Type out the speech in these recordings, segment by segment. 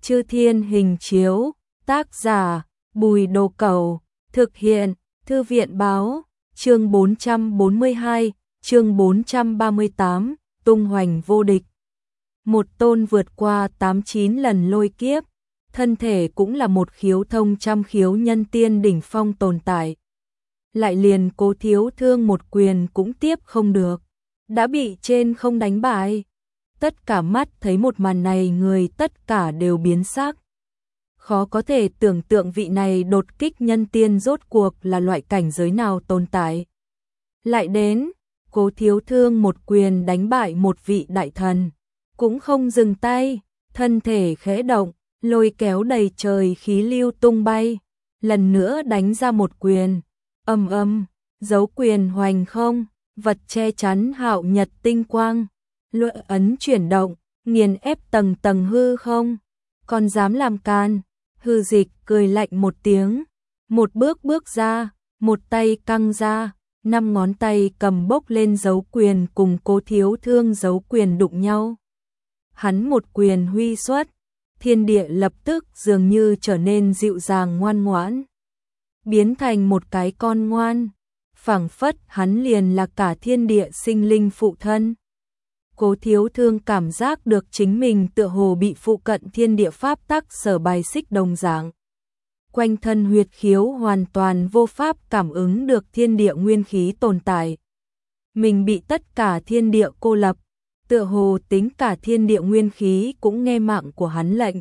Chư Thiên Hình Chiếu, tác giả, Bùi Đồ Cẩu, thực hiện, Thư viện Báo, chương 442, chương 438, tung hoành vô địch. Một tôn vượt qua 89 lần lôi kiếp, thân thể cũng là một khiếu thông trăm khiếu nhân tiên đỉnh phong tồn tại. Lại liền Cố Thiếu Thương một quyền cũng tiếp không được, đã bị trên không đánh bại. Tất cả mắt thấy một màn này người tất cả đều biến sắc. Khó có thể tưởng tượng vị này đột kích nhân tiên rốt cuộc là loại cảnh giới nào tồn tại. Lại đến, Cố Thiếu Thương một quyền đánh bại một vị đại thần, cũng không dừng tay, thân thể khẽ động, lôi kéo đầy trời khí lưu tung bay, lần nữa đánh ra một quyền, ầm ầm, dấu quyền hoành không, vật che chắn hạo nhật tinh quang, luận ấn chuyển động, nghiền ép tầng tầng hư không, còn dám làm can. Hư Dịch cười lạnh một tiếng, một bước bước ra, một tay căng ra, 5 ngón tay cầm bốc lên dấu quyền cùng Cố Thiếu Thương dấu quyền đụng nhau. Hắn một quyền huy xuất, thiên địa lập tức dường như trở nên dịu dàng ngoan ngoãn, biến thành một cái con ngoan, phảng phất hắn liền là cả thiên địa sinh linh phụ thân. Cố Thiếu Thương cảm giác được chính mình tựa hồ bị phụ cận thiên địa pháp tắc sở bài xích đồng dạng. Quanh thân huyệt khiếu hoàn toàn vô pháp cảm ứng được thiên địa nguyên khí tồn tại. Mình bị tất cả thiên địa cô lập, tựa hồ tính cả thiên địa nguyên khí cũng nghe mạng của hắn lệnh.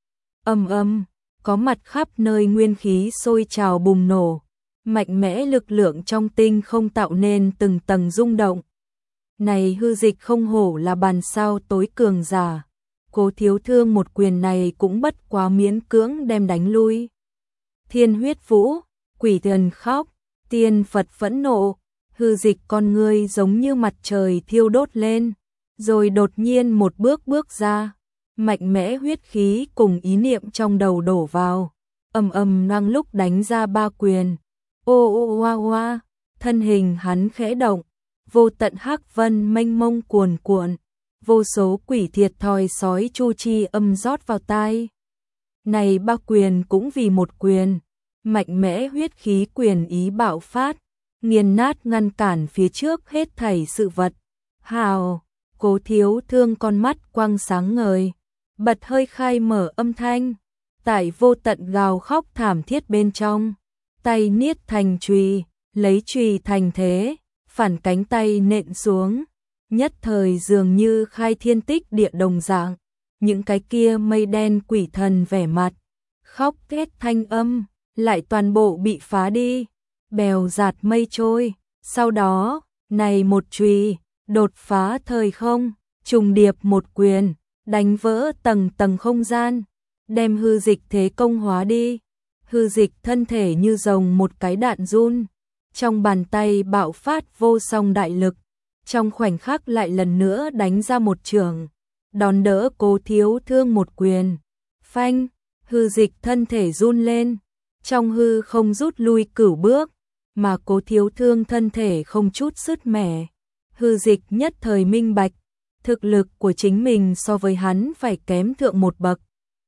Ầm ầm, có mặt khắp nơi nguyên khí sôi trào bùng nổ, mạnh mẽ lực lượng trong tinh không tạo nên từng tầng rung động. Này Hư Dịch không hổ là bàn sao tối cường giả, Cố Thiếu Thương một quyền này cũng bất quá miễn cưỡng đem đánh lui. Thiên huyết vũ, quỷ thần khóc, tiên Phật phẫn nộ, Hư Dịch con ngươi giống như mặt trời thiêu đốt lên, rồi đột nhiên một bước bước ra, mạnh mẽ huyết khí cùng ý niệm trong đầu đổ vào, ầm ầm năng lúc đánh ra 3 quyền. Ô ô oa oa, thân hình hắn khẽ động, vô tận hắc vân mênh mông cuồn cuộn, vô số quỷ thiệt thòi sói chu chi âm rót vào tai. Này 3 quyền cũng vì một quyền, mạnh mẽ huyết khí quyền ý bạo phát, nghiền nát ngăn cản phía trước hết thảy sự vật. Hào, Cố Thiếu Thương con mắt quang sáng ngời, bật hơi khai mở âm thanh, tại vô tận gào khóc thảm thiết bên trong, tay niết thành chùy, lấy chùy thành thế, phản cánh tay nện xuống, nhất thời dường như khai thiên tích địa đồng dạng, những cái kia mây đen quỷ thần vẻ mặt, khóc thét thanh âm, lại toàn bộ bị phá đi, bèo dạt mây trôi. Sau đó, này một chùy đột phá thời không, trùng điệp một quyền, đánh vỡ tầng tầng không gian, đem Hư Dịch thế công hóa đi. Hư Dịch thân thể như rồng một cái đạn run, trong bàn tay bạo phát vô song đại lực, trong khoảnh khắc lại lần nữa đánh ra một chưởng, đón đỡ Cố Thiếu Thương một quyền. Phanh, Hư Dịch thân thể run lên, trong hư không rút lui cửu bước, mà Cố Thiếu Thương thân thể không chút sứt mẻ. Hư Dịch nhất thời minh bạch, thực lực của chính mình so với hắn phải kém thượng một bậc.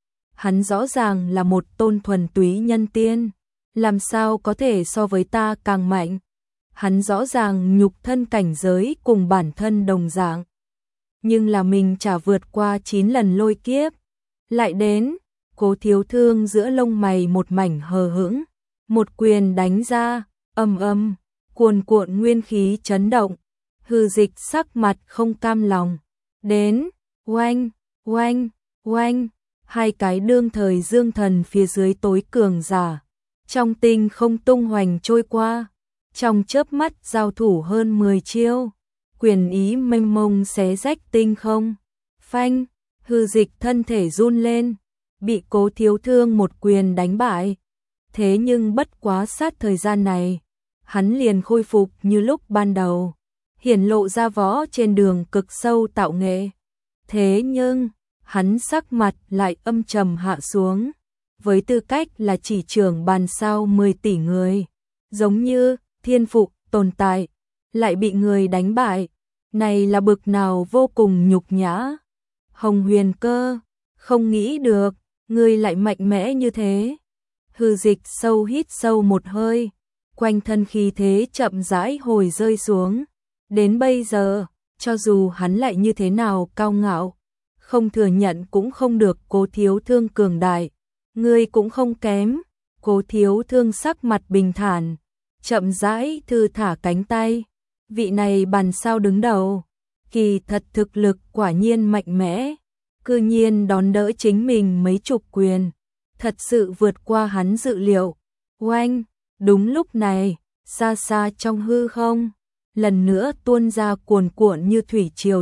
Hắn rõ ràng là một tôn thuần túy nhân tiên, làm sao có thể so với ta càng mạnh. Hắn rõ ràng nhục thân cảnh giới cùng bản thân đồng dạng, nhưng là mình chả vượt qua 9 lần lôi kiếp. Lại đến, Cố Thiếu Thương giữa lông mày một mảnh hờ hững, một quyền đánh ra, ầm ầm, cuồn cuộn nguyên khí chấn động. Hư Dịch sắc mặt không cam lòng, đến, oanh, oanh, oanh, hai cái đương thời dương thần phía dưới tối cường giả, trong tinh không tung hoành trôi qua, trong chớp mắt giao thủ hơn 10 chiêu, quyền ý mênh mông xé rách tinh không. Phanh, Hư Dịch thân thể run lên, bị Cố Thiếu Thương một quyền đánh bại. Thế nhưng bất quá sát thời gian này, hắn liền khôi phục như lúc ban đầu, hiển lộ ra võ trên đường cực sâu tạo nghệ. Thế nhưng, hắn sắc mặt lại âm trầm hạ xuống, với tư cách là chỉ trưởng bàn sao 10 tỷ người, giống như thiên phụ tồn tại, lại bị người đánh bại, này là bực nào vô cùng nhục nhã. Hồng Huyền Cơ, không nghĩ được, Ngươi lại mạnh mẽ như thế. Hư Dịch sâu hít sâu một hơi, quanh thân khí thế chậm rãi hồi rơi xuống. Đến bây giờ, cho dù hắn lại như thế nào cao ngạo, không thừa nhận cũng không được. Cố Thiếu Thương cường đại, ngươi cũng không kém. Cố Thiếu Thương sắc mặt bình thản, chậm rãi thư thả cánh tay. Vị này bàn sao đứng đầu, kỳ thật thực lực quả nhiên mạnh mẽ, cư nhiên đón đỡ chính mình mấy chục quyền, thật sự vượt qua hắn dự liệu. Oanh, đúng lúc này, xa xa trong hư không, lần nữa tuôn ra cuồn cuộn như thủy triều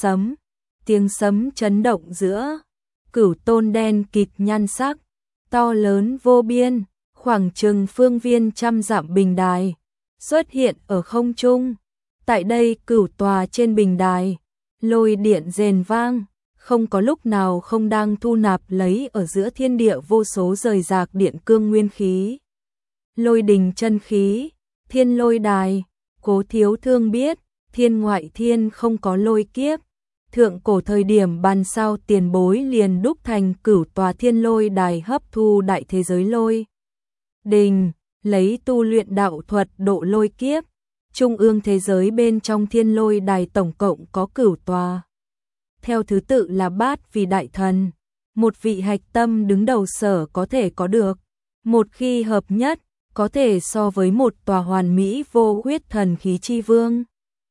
tiếng sấm chấn động giữa Cửu Tôn đen kịt nhan sắc, to lớn vô biên, khoảng chừng phương viên trăm dặm bình đài xuất hiện ở không trung. Tại đây cửu tòa trên bình đài, lôi điện rền vang, không có lúc nào không đang thu nạp lấy ở giữa thiên địa vô số rời rạc điện cương nguyên khí. Lôi đình chân khí, thiên lôi đài. Cố Thiếu Thương biết, thiên ngoại thiên không có lôi kiếp. Thượng cổ thời điểm bàn sao tiền bối liền đúc thành cửu tòa thiên lôi đài hấp thu đại thế giới lôi đình, lấy tu luyện đạo thuật độ lôi kiếp. Trung ương thế giới bên trong thiên lôi đài tổng cộng có cửu tòa. Theo thứ tự là Bát Vị đại thần, một vị hạch tâm đứng đầu sở có thể có được. Một khi hợp nhất, có thể so với một tòa hoàn mỹ vô huyết thần khí chi vương.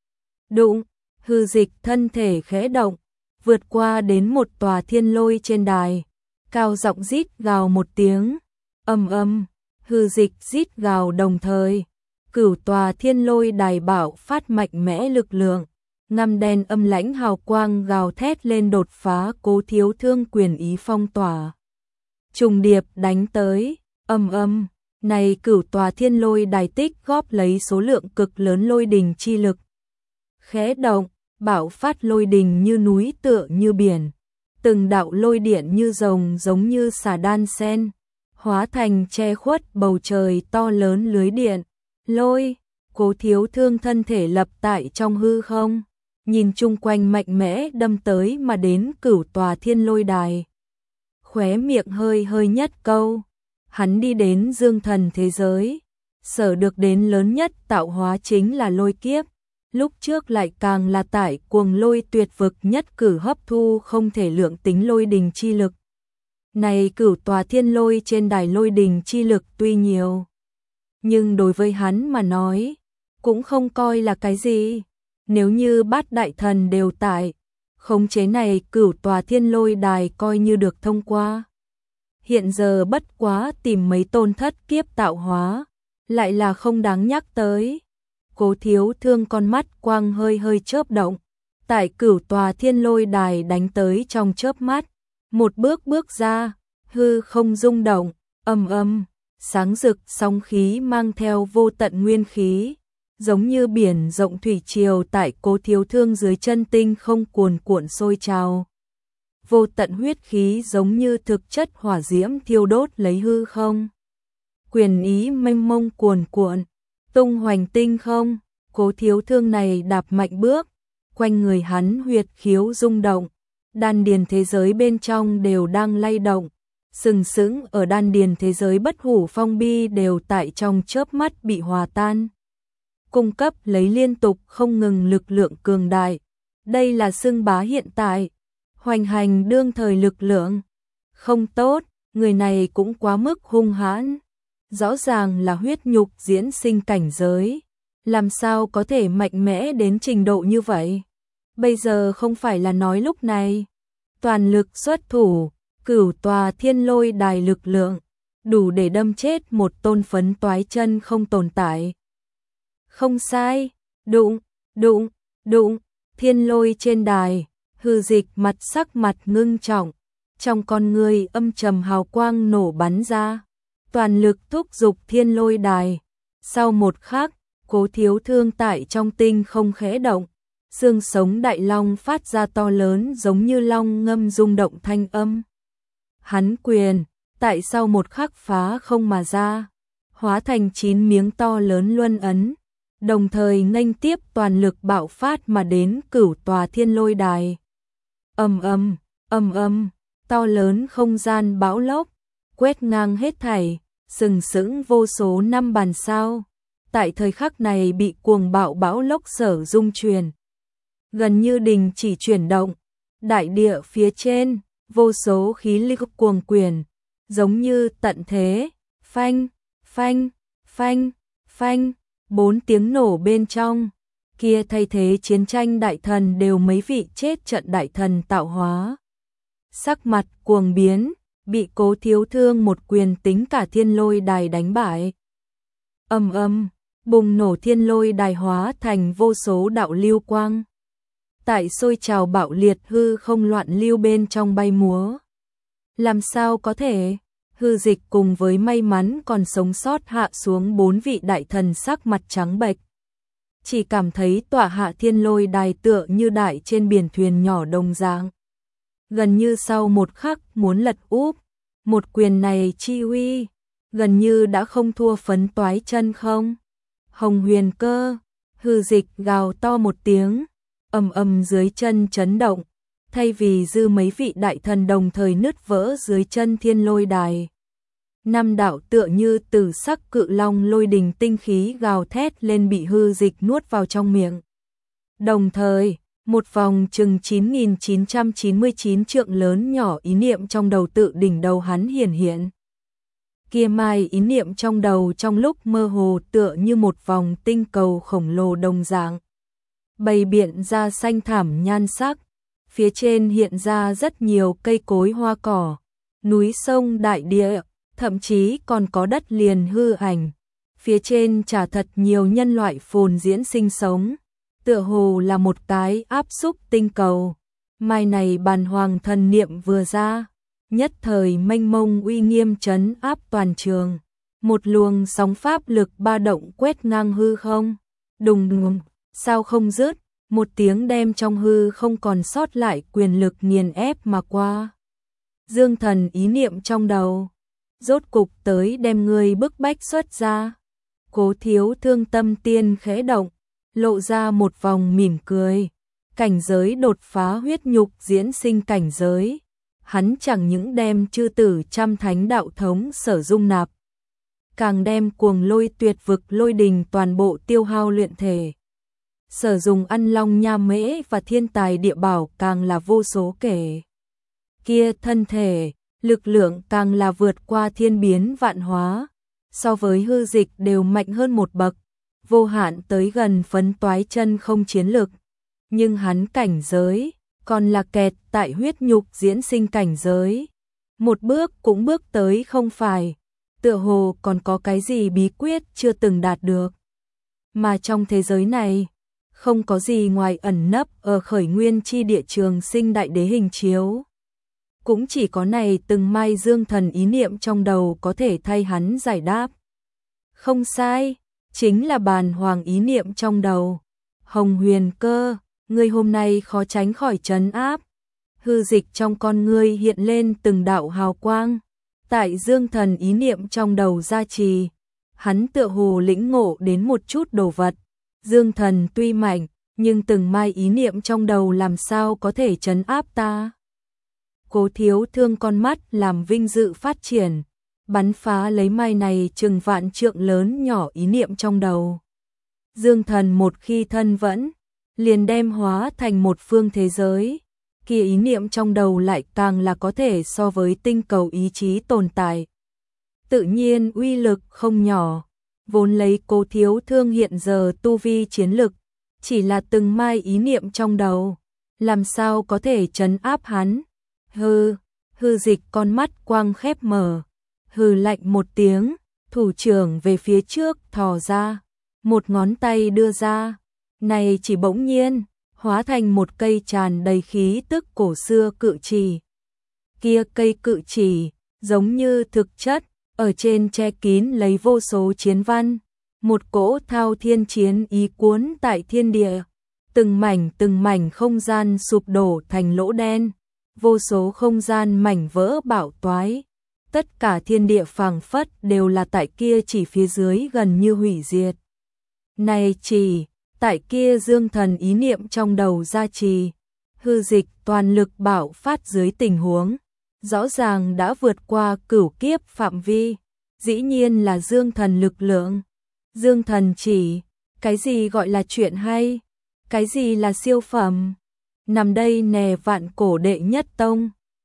Đụng, Hư Dịch thân thể khẽ động, vượt qua đến một tòa thiên lôi trên đài, cao giọng rít gào một tiếng, ầm ầm. Hư Dịch rít gào đồng thời, cửu tòa thiên lôi đài bạo phát mạnh mẽ lực lượng, ngăm đen âm lãnh hào quang gào thét lên đột phá Cố Thiếu Thương quyền ý phong tỏa. Trùng điệp đánh tới, ầm ầm. Này cửu tòa thiên lôi đài tích góp lấy số lượng cực lớn lôi đình chi lực. Khẽ động, bạo phát lôi đình như núi tựa như biển. Từng đạo lôi điện như rồng giống như xà đan sen, hóa thành che khuất bầu trời to lớn lưới điện. Lôi, Cố Thiếu Thương thân thể lập tại trong hư không, nhìn chung quanh mạnh mẽ đâm tới mà đến cửu tòa thiên lôi đài. Khóe miệng hơi hơi nhất câu. Hắn đi đến dương thần thế giới, sở được đến lớn nhất tạo hóa chính là lôi kiếp, lúc trước lại càng là tại cuồng lôi tuyệt vực nhất cử hấp thu không thể lượng tính lôi đình chi lực. Này cửu tòa thiên lôi trên đài lôi đình chi lực tuy nhiều, nhưng đối với hắn mà nói, cũng không coi là cái gì. Nếu như Bát đại thần đều tại, khống chế này cửu tòa thiên lôi đài coi như được thông qua. Hiện giờ bất quá tìm mấy tôn thất kiếp tạo hóa, lại là không đáng nhắc tới. Cố Thiếu Thương con mắt quang hơi hơi chớp động, tại cửu tòa thiên lôi đài đánh tới trong chớp mắt, một bước bước ra, hư không rung động, ầm ầm, sáng rực sóng khí mang theo vô tận nguyên khí, giống như biển rộng thủy triều tại Cố Thiếu Thương dưới chân tinh không cuồn cuộn sôi trào. Vô tận huyết khí giống như thực chất hỏa diễm thiêu đốt lấy hư không. Quyền ý mênh mông cuồn cuộn, tung hoành tinh không. Cố Thiếu Thương này đạp mạnh bước, quanh người hắn huyệt khiếu rung động, đan điền thế giới bên trong đều đang lay động, sừng sững ở đan điền thế giới bất hủ phong bi đều tại trong chớp mắt bị hòa tan. Cung cấp lấy liên tục không ngừng lực lượng cường đại. Đây là xưng bá hiện tại, hoành hành đương thời lực lượng. Không tốt, người này cũng quá mức hung hãn. Rõ ràng là huyết nhục diễn sinh cảnh giới, làm sao có thể mạnh mẽ đến trình độ như vậy? Bây giờ không phải là nói lúc này. Toàn lực xuất thủ, cửu tòa thiên lôi đài lực lượng, đủ để đâm chết một tôn phấn toái chân không tồn tại. Không sai, đụng, đụng, đụng, thiên lôi trên đài, Hư Dịch sắc mặt ngưng trọng, trong con người âm trầm hào quang nổ bắn ra, toàn lực thúc giục thiên lôi đài. Sau một khắc, Cố Thiếu Thương tại trong tinh không khẽ động, xương sống đại long phát ra to lớn giống như long ngâm rung động thanh âm. Hắn quyền, tại sau một khắc phá không mà ra, hóa thành 9 miếng to lớn luân ấn, đồng thời nghênh tiếp toàn lực bạo phát mà đến cửu tòa thiên lôi đài. Ầm ầm, to lớn không gian bão lốc, quét ngang hết thảy, sừng sững vô số năm bàn sao. Tại thời khắc này bị cuồng bạo bão lốc sở rung chuyển. Gần như đình chỉ chuyển động, đại địa phía trên, vô số khí lực cuồng quyển, giống như tận thế, phanh, phanh, phanh, phanh, 4 tiếng nổ bên trong. Kia thay thế chiến tranh đại thần đều mấy vị chết trận đại thần tạo hóa. Sắc mặt cuồng biến, bị Cố Thiếu Thương một quyền tính cả thiên lôi đài đánh bại. Ầm ầm, bùng nổ thiên lôi đài hóa thành vô số đạo lưu quang. Tại sôi trào bạo liệt hư không loạn lưu bên trong bay múa. Làm sao có thể? Hư Dịch cùng với may mắn còn sống sót hạ xuống 4 vị đại thần sắc mặt trắng bệch. Chỉ cảm thấy tỏa hạ thiên lôi đài tựa như đại trên biển thuyền nhỏ đồng dạng. Gần như sau một khắc muốn lật úp, một quyền này chi uy, gần như đã không thua phấn toái chân không. Hồng Huyền Cơ, Hư Dịch gào to một tiếng, ầm ầm dưới chân chấn động, thay vì dư mấy vị đại thần đồng thời nứt vỡ dưới chân thiên lôi đài. 5 đạo tựa như tử sắc cự long lôi đình tinh khí gào thét lên bị Hư Dịch nuốt vào trong miệng. Đồng thời, một vòng chừng 9.999 trượng lớn nhỏ ý niệm trong đầu tự đỉnh đầu hắn hiển hiện. Kia mai ý niệm trong đầu trong lúc mơ hồ tựa như một vòng tinh cầu khổng lồ đồng dạng. Bày biện ra xanh thảm nhan sắc, phía trên hiện ra rất nhiều cây cối hoa cỏ, núi sông đại địa, thậm chí còn có đất liền hư ảnh. Phía trên chả thật nhiều nhân loại phồn diễn sinh sống, tựa hồ là một cái áp xúc tinh cầu. Mai này bàn hoàng thần niệm vừa ra, nhất thời mênh mông uy nghiêm trấn áp toàn trường. Một luồng sóng pháp lực ba động quét ngang hư không. Đùng đùng, sao không dứt, một tiếng đem trong hư không còn sót lại quyền lực nghiền ép mà qua. Dương Thần ý niệm trong đầu, rốt cục tới đem ngươi bức bách xuất ra. Cố Thiếu Thương tâm tiên khẽ động, lộ ra một vòng mỉm cười. Cảnh giới đột phá huyết nhục diễn sinh cảnh giới, hắn chẳng những đem chư tử trăm thánh đạo thống sở dung nạp, càng đem cuồng lôi tuyệt vực lôi đình toàn bộ tiêu hao luyện thể. Sở dùng ăn long nha mễ và thiên tài địa bảo càng là vô số kể. Kia thân thể, lực lượng càng là vượt qua thiên biến vạn hóa, so với Hư Dịch đều mạnh hơn một bậc, vô hạn tới gần phấn toái chân không chiến lực. Nhưng hắn cảnh giới, còn là kẹt tại huyết nhục diễn sinh cảnh giới. Một bước cũng bước tới không phải, tựa hồ còn có cái gì bí quyết chưa từng đạt được. Mà trong thế giới này, không có gì ngoài ẩn nấp ở khởi nguyên chi địa trường sinh đại đế hình chiếu. Cũng chỉ có này từng mai Dương Thần ý niệm trong đầu có thể thay hắn giải đáp. Không sai, chính là bàn hoàng ý niệm trong đầu. Hồng Huyền Cơ, ngươi hôm nay khó tránh khỏi trấn áp. Hư Dịch trong con ngươi hiện lên từng đạo hào quang. Tại Dương Thần ý niệm trong đầu gia trì, hắn tựa hồ lĩnh ngộ đến một chút đồ vật. Dương Thần tuy mạnh, nhưng từng mai ý niệm trong đầu làm sao có thể trấn áp ta. Cố Thiếu Thương con mắt làm vinh dự phát triển, bắn phá lấy mai này chừng vạn trượng lớn nhỏ ý niệm trong đầu. Dương Thần một khi thân vẫn, liền đem hóa thành một phương thế giới, kia ý niệm trong đầu lại càng là có thể so với tinh cầu ý chí tồn tại. Tự nhiên uy lực không nhỏ, vốn lấy Cố Thiếu Thương hiện giờ tu vi chiến lực, chỉ là từng mai ý niệm trong đầu, làm sao có thể trấn áp hắn. Hư Dịch con mắt quang khép mở, hừ lạnh một tiếng, thủ trưởng về phía trước thò ra, một ngón tay đưa ra, này chỉ bỗng nhiên, hóa thành một cây tràn đầy khí tức cổ xưa cự chỉ. Kia cây cự chỉ, giống như thực chất, ở trên che kín lấy vô số chiến văn, một cỗ thao thiên chiến ý cuốn tại thiên địa, từng mảnh không gian sụp đổ thành lỗ đen, vô số không gian mảnh vỡ bạo toái, tất cả thiên địa phảng phất đều là tại kia chỉ phía dưới gần như hủy diệt. Này chỉ, tại kia Dương Thần ý niệm trong đầu gia trì, Hư Dịch toàn lực bạo phát dưới tình huống, rõ ràng đã vượt qua cửu kiếp phạm vi, dĩ nhiên là dương thần lực lượng. Dương thần chỉ, cái gì gọi là chuyện hay, cái gì là siêu phẩm. Nằm đây nè vạn cổ đệ nhất tông.